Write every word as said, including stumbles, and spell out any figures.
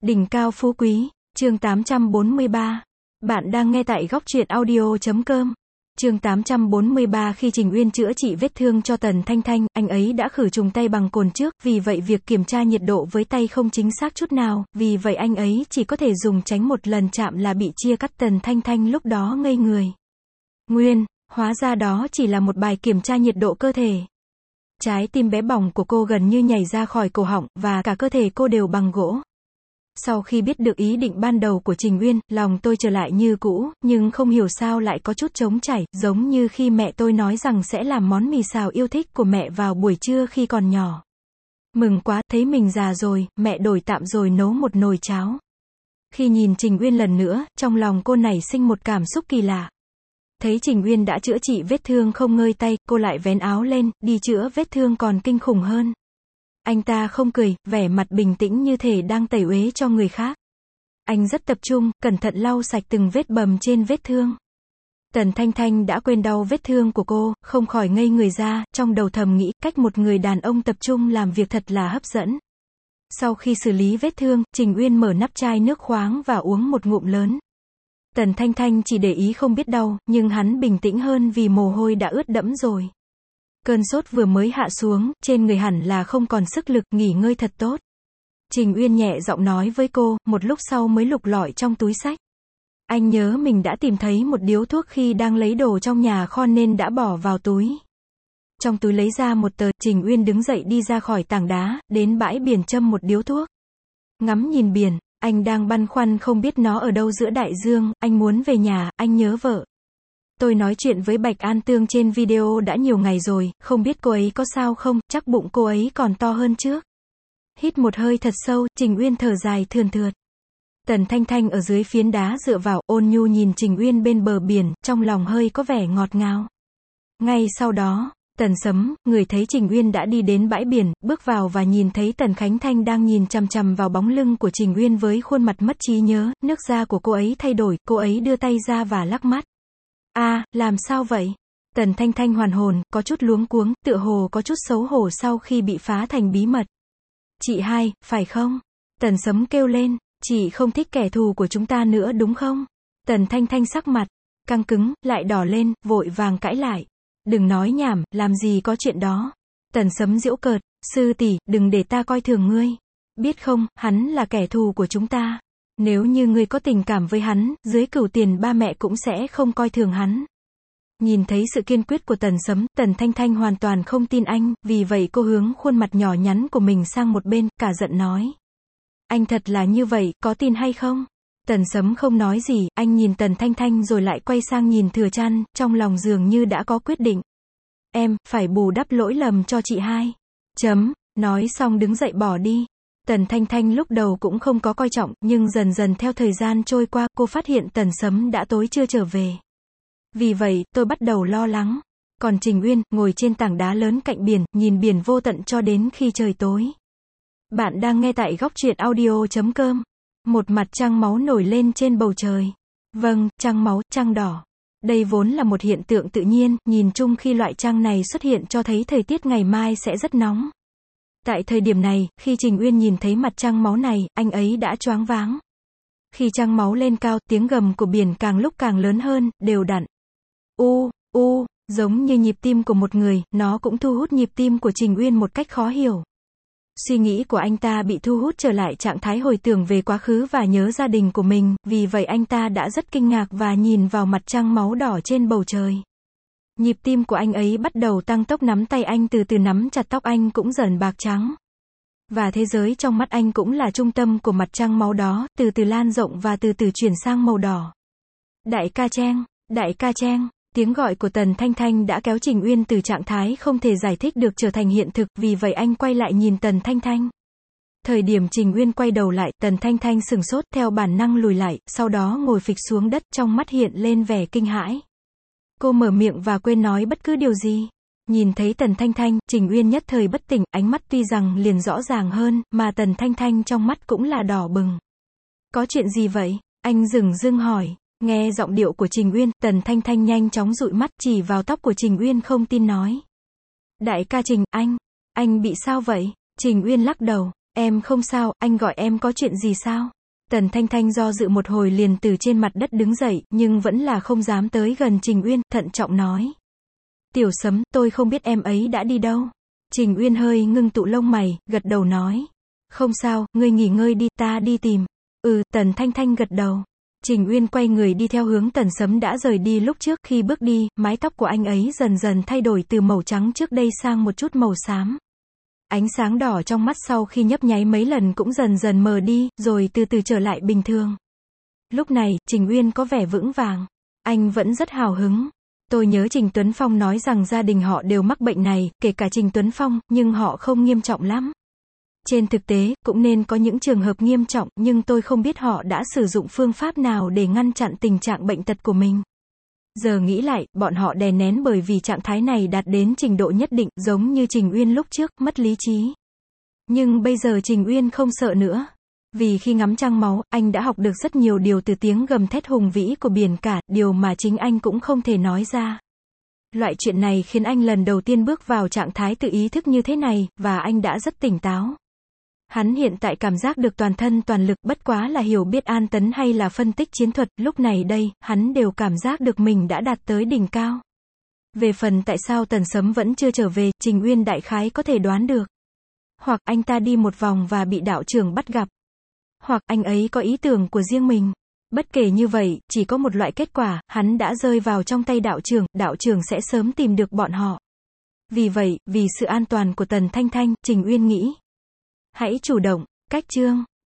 Đỉnh cao phú quý, chương tám trăm bốn mươi ba. Bạn đang nghe tại góc truyện audio chấm com. Chương tám trăm bốn mươi ba. Khi Trình Uyên chữa trị vết thương cho Tần Thanh Thanh, anh ấy đã khử trùng tay bằng cồn trước, vì vậy việc kiểm tra nhiệt độ với tay không chính xác chút nào, vì vậy anh ấy chỉ có thể dùng tránh một lần chạm là bị chia cắt. Tần Thanh Thanh lúc đó ngây người. Nguyên, hóa ra đó chỉ là một bài kiểm tra nhiệt độ cơ thể. Trái tim bé bỏng của cô gần như nhảy ra khỏi cổ họng, và cả cơ thể cô đều bằng gỗ. Sau khi biết được ý định ban đầu của Trình Uyên, lòng tôi trở lại như cũ, nhưng không hiểu sao lại có chút trống trải, giống như khi mẹ tôi nói rằng sẽ làm món mì xào yêu thích của mẹ vào buổi trưa khi còn nhỏ. Mừng quá, thấy mình già rồi, mẹ đổi tạm rồi nấu một nồi cháo. Khi nhìn Trình Uyên lần nữa, trong lòng cô nảy sinh một cảm xúc kỳ lạ. Thấy Trình Uyên đã chữa trị vết thương không ngơi tay, cô lại vén áo lên, đi chữa vết thương còn kinh khủng hơn. Anh ta không cười, vẻ mặt bình tĩnh như thể đang tẩy uế cho người khác. Anh rất tập trung, cẩn thận lau sạch từng vết bầm trên vết thương. Tần Thanh Thanh đã quên đau vết thương của cô, không khỏi ngây người ra, trong đầu thầm nghĩ, cách một người đàn ông tập trung làm việc thật là hấp dẫn. Sau khi xử lý vết thương, Trình Uyên mở nắp chai nước khoáng và uống một ngụm lớn. Tần Thanh Thanh chỉ để ý không biết đau, nhưng hắn bình tĩnh hơn vì mồ hôi đã ướt đẫm rồi. Cơn sốt vừa mới hạ xuống, trên người hẳn là không còn sức lực, nghỉ ngơi thật tốt. Trình Uyên nhẹ giọng nói với cô, một lúc sau mới lục lọi trong túi xách. Anh nhớ mình đã tìm thấy một điếu thuốc khi đang lấy đồ trong nhà kho nên đã bỏ vào túi. Trong túi lấy ra một tờ, Trình Uyên đứng dậy đi ra khỏi tảng đá, đến bãi biển châm một điếu thuốc. Ngắm nhìn biển, anh đang băn khoăn không biết nó ở đâu giữa đại dương, anh muốn về nhà, anh nhớ vợ. Tôi nói chuyện với Bạch An Tương trên video đã nhiều ngày rồi, không biết cô ấy có sao không, chắc bụng cô ấy còn to hơn trước. Hít một hơi thật sâu, Trình Uyên thở dài thườn thượt. Tần Thanh Thanh ở dưới phiến đá dựa vào, ôn nhu nhìn Trình Uyên bên bờ biển, trong lòng hơi có vẻ ngọt ngào. Ngay sau đó, Tần Sấm, người thấy Trình Uyên đã đi đến bãi biển, bước vào và nhìn thấy Tần Khánh Thanh đang nhìn chằm chằm vào bóng lưng của Trình Uyên với khuôn mặt mất trí nhớ, nước da của cô ấy thay đổi, cô ấy đưa tay ra và lắc mắt. A, à, làm sao vậy? Tần Thanh Thanh hoàn hồn, có chút luống cuống, tựa hồ có chút xấu hổ sau khi bị phá thành bí mật. Chị hai, phải không? Tần Sấm kêu lên, chị không thích kẻ thù của chúng ta nữa đúng không? Tần Thanh Thanh sắc mặt căng cứng, lại đỏ lên, vội vàng cãi lại. Đừng nói nhảm, làm gì có chuyện đó. Tần Sấm giễu cợt, sư tỷ, đừng để ta coi thường ngươi. Biết không, hắn là kẻ thù của chúng ta. Nếu như ngươi có tình cảm với hắn, dưới cửu tiền ba mẹ cũng sẽ không coi thường hắn. Nhìn thấy sự kiên quyết của Tần Sấm, Tần Thanh Thanh hoàn toàn không tin anh, vì vậy cô hướng khuôn mặt nhỏ nhắn của mình sang một bên, cả giận nói. Anh thật là như vậy, có tin hay không? Tần Sấm không nói gì, anh nhìn Tần Thanh Thanh rồi lại quay sang nhìn Thừa Trăn, trong lòng dường như đã có quyết định. Em, phải bù đắp lỗi lầm cho chị hai. Chấm, nói xong đứng dậy bỏ đi. Tần Thanh Thanh lúc đầu cũng không có coi trọng, nhưng dần dần theo thời gian trôi qua, cô phát hiện Tần Sấm đã tối chưa trở về. Vì vậy, tôi bắt đầu lo lắng. Còn Trình Uyên, ngồi trên tảng đá lớn cạnh biển, nhìn biển vô tận cho đến khi trời tối. Bạn đang nghe tại góc truyện audio chấm com. Một mặt trăng máu nổi lên trên bầu trời. Vâng, trăng máu, trăng đỏ. Đây vốn là một hiện tượng tự nhiên, nhìn chung khi loại trăng này xuất hiện cho thấy thời tiết ngày mai sẽ rất nóng. Tại thời điểm này, khi Trình Uyên nhìn thấy mặt trăng máu này, anh ấy đã choáng váng. Khi trăng máu lên cao, tiếng gầm của biển càng lúc càng lớn hơn, đều đặn. U, u, giống như nhịp tim của một người, nó cũng thu hút nhịp tim của Trình Uyên một cách khó hiểu. Suy nghĩ của anh ta bị thu hút trở lại trạng thái hồi tưởng về quá khứ và nhớ gia đình của mình, vì vậy anh ta đã rất kinh ngạc và nhìn vào mặt trăng máu đỏ trên bầu trời. Nhịp tim của anh ấy bắt đầu tăng tốc, nắm tay anh từ từ nắm chặt, tóc anh cũng dần bạc trắng. Và thế giới trong mắt anh cũng là trung tâm của mặt trăng máu đó, từ từ lan rộng và từ từ chuyển sang màu đỏ. Đại ca Trang, đại ca Trang. Tiếng gọi của Tần Thanh Thanh đã kéo Trình Uyên từ trạng thái không thể giải thích được trở thành hiện thực, vì vậy anh quay lại nhìn Tần Thanh Thanh. Thời điểm Trình Uyên quay đầu lại, Tần Thanh Thanh sửng sốt, theo bản năng lùi lại, sau đó ngồi phịch xuống đất, trong mắt hiện lên vẻ kinh hãi. Cô mở miệng và quên nói bất cứ điều gì. Nhìn thấy Tần Thanh Thanh, Trình Uyên nhất thời bất tỉnh, ánh mắt tuy rằng liền rõ ràng hơn, mà Tần Thanh Thanh trong mắt cũng là đỏ bừng. Có chuyện gì vậy? Anh dửng dưng hỏi. Nghe giọng điệu của Trình Uyên, Tần Thanh Thanh nhanh chóng dụi mắt, chỉ vào tóc của Trình Uyên không tin nói. Đại ca Trình, anh, anh bị sao vậy? Trình Uyên lắc đầu, em không sao, anh gọi em có chuyện gì sao? Tần Thanh Thanh do dự một hồi liền từ trên mặt đất đứng dậy, nhưng vẫn là không dám tới gần Trình Uyên, thận trọng nói. Tiểu Sấm, tôi không biết em ấy đã đi đâu. Trình Uyên hơi ngưng tụ lông mày, gật đầu nói. Không sao, ngươi nghỉ ngơi đi, ta đi tìm. Ừ, Tần Thanh Thanh gật đầu. Trình Uyên quay người đi theo hướng Tần Sấm đã rời đi lúc trước, khi bước đi, mái tóc của anh ấy dần dần thay đổi từ màu trắng trước đây sang một chút màu xám. Ánh sáng đỏ trong mắt sau khi nhấp nháy mấy lần cũng dần dần mờ đi, rồi từ từ trở lại bình thường. Lúc này, Trình Uyên có vẻ vững vàng. Anh vẫn rất hào hứng. Tôi nhớ Trình Tuấn Phong nói rằng gia đình họ đều mắc bệnh này, kể cả Trình Tuấn Phong, nhưng họ không nghiêm trọng lắm. Trên thực tế, cũng nên có những trường hợp nghiêm trọng, nhưng tôi không biết họ đã sử dụng phương pháp nào để ngăn chặn tình trạng bệnh tật của mình. Giờ nghĩ lại, bọn họ đè nén bởi vì trạng thái này đạt đến trình độ nhất định, giống như Trình Uyên lúc trước, mất lý trí. Nhưng bây giờ Trình Uyên không sợ nữa. Vì khi ngắm trăng máu, anh đã học được rất nhiều điều từ tiếng gầm thét hùng vĩ của biển cả, điều mà chính anh cũng không thể nói ra. Loại chuyện này khiến anh lần đầu tiên bước vào trạng thái tự ý thức như thế này, và anh đã rất tỉnh táo. Hắn hiện tại cảm giác được toàn thân toàn lực, bất quá là hiểu biết an tấn hay là phân tích chiến thuật, lúc này đây, hắn đều cảm giác được mình đã đạt tới đỉnh cao. Về phần tại sao Tần Sấm vẫn chưa trở về, Trình Uyên đại khái có thể đoán được. Hoặc anh ta đi một vòng và bị đạo trưởng bắt gặp. Hoặc anh ấy có ý tưởng của riêng mình. Bất kể như vậy, chỉ có một loại kết quả, hắn đã rơi vào trong tay đạo trưởng, đạo trưởng sẽ sớm tìm được bọn họ. Vì vậy, vì sự an toàn của Tần Thanh Thanh, Trình Uyên nghĩ. Hãy chủ động, cách chương.